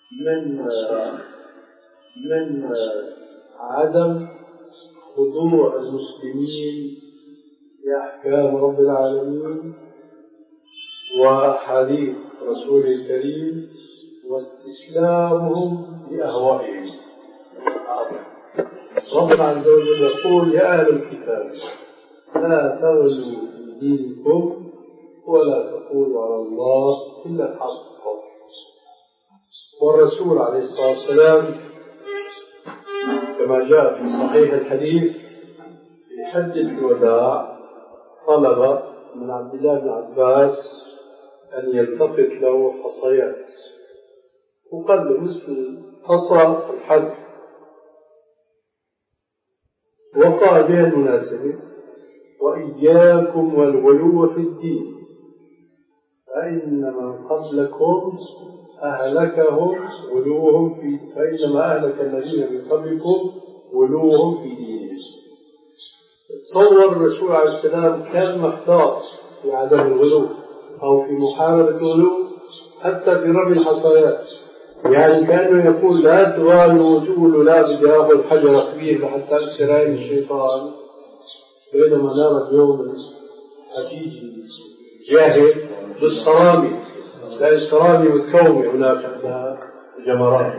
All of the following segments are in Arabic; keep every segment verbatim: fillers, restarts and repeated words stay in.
من من عدم خضوع المسلمين لأحكام رب العالمين وأحاديث رسوله الكريم واستسلامهم لأهوائهم. ربنا عز وجل يقول: يا أهل الكتاب لا تغلوا في دينكم ولا تقولوا على الله إلا الحق. والرسول عليه الصلاة والسلام كما جاء في صحيح الحديث في حجة الوداع طلب من عبد الله بن عباس أن يلتقط له حصيات، وقال له مثل حصى الحج، وقال بها المناسبة: وإياكم والغلو في الدين فإن من قبلكم أهلكهم غلوهم في فإنما أهلك الذين من قبلكم غلوهم في دينهم. تصور الرسول عليه السلام كان محتاط في عدم الغلو أو في محاربة الغلو حتى في رمي الحصيات، يعني كأنه يقول: لا تغالوا وتقولوا لا بدي آخذ حجر كبير لحتى أكسر عين الشيطان، بينما نرى اليوم حقيقي جاهل بالصرامي، لا الصرامي والكومي هناك عندها جمرات،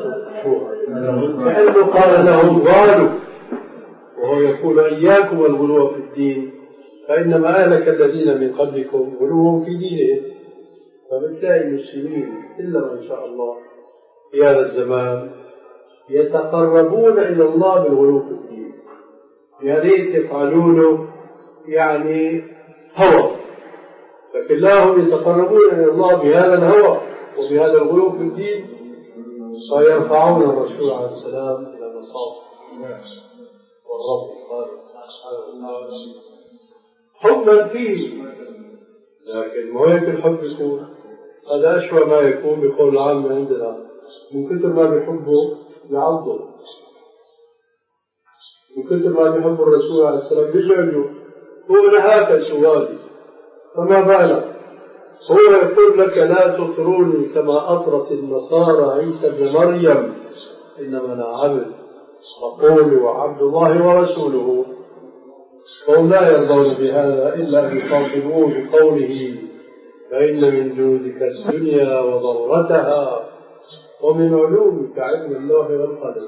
كأنه قال لهم غالوا، وهو يقول: إياكم والغلو في الدين فإنما أهلك الذين من قبلكم غلوهم في دينهم. فبتلاقي المسلمين إلا ما شاء الله في هذا الزمان يتقربون إلى الله بالغلو في الدين، يا ريت يفعلونه يعني هوى، لكن لا هم يتقربون إلى الله بهذا الهوى وبهذا الغلو في الدين، فيرفعون الرسول عليه السلام إلى مصاف الناس. والرب قال حبا فيه، لكن ما هيك الحب يكون هذا أشوى ما يكون بقول العام عندنا، من كثر ما بيحبه بيعضه، من كثر ما بيحب الرسول عليه السلام بيزعجه. هو نهاك سؤالي فما بالك؟ هو يقول لك: لا تطروني كما أطرت النصارى عيسى بن مريم، إنما أنا عبد فقولوا عبد الله ورسوله. فهم لا يرضون بهذا إلا أن يخاطبوه بقوله: فإن من جودك الدنيا وضرتها ومن علومك علم الله والقدر.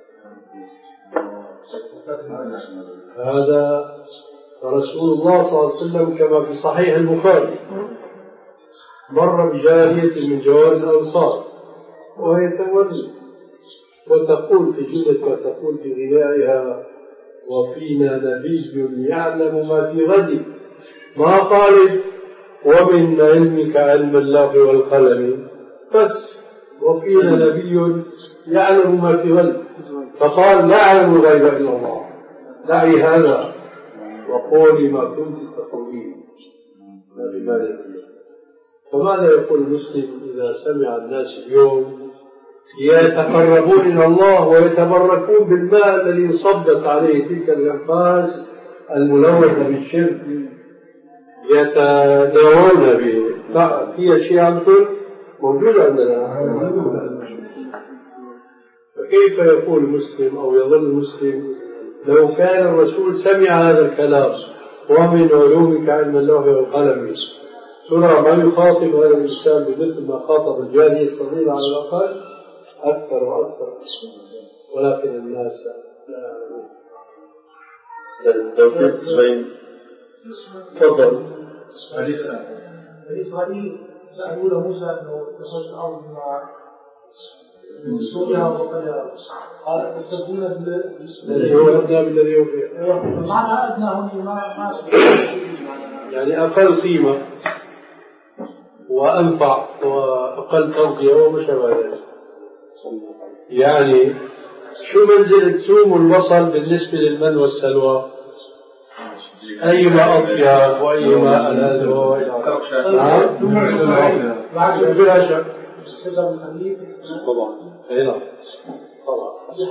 هذا رسول الله صلى الله عليه وسلم كما في صحيح البخاري مر بجارية من جوار الأنصار وهي تولي وتقول في جلدها وتقول في غنائها: وفينا نبي يعلم ما في غد، ما قالت ومن علمك علم الله والقلم بس، وفينا نبي يعلم ما في غد، فقال: لا أعلم الغيب إلا الله، دعي هذا وقولي ما كنت تقولين. فماذا يقول المسلم إذا سمع الناس اليوم يتقربون إلى الله ويتبركون بالماء الذي صبت عليه تلك الأنفاس الملوثة بالشرك، يتداوون به؟ في أشياء موجودة عندنا. فكيف يقول المسلم أو يظل المسلم لو كان الرسول سمع هذا الكلام: ومن علومك علم الله والقلم، ترى ما يخاطب هذا الإنسان بمثل ما خاطب الجارية الصغيرة على الأقل أكثر وأكثر، ولكن الناس لا يعلمون. تفضل. الإسرائيلي سألوا له موسى أنه تخرج الأرض من سوريا وقد قال تستبدون الذي هو أدنى بالذي يوفي، معنى أدنى هم ما يعني أقل قيمة وأنفع وأقل توقية وما شابه ذلك. يعني شو منزلة سوم البصل بالنسبة للمن والسلوى؟ أيما أطيب وأيما ألذ وإلى آخره. بلا شك طبعا. طبعا.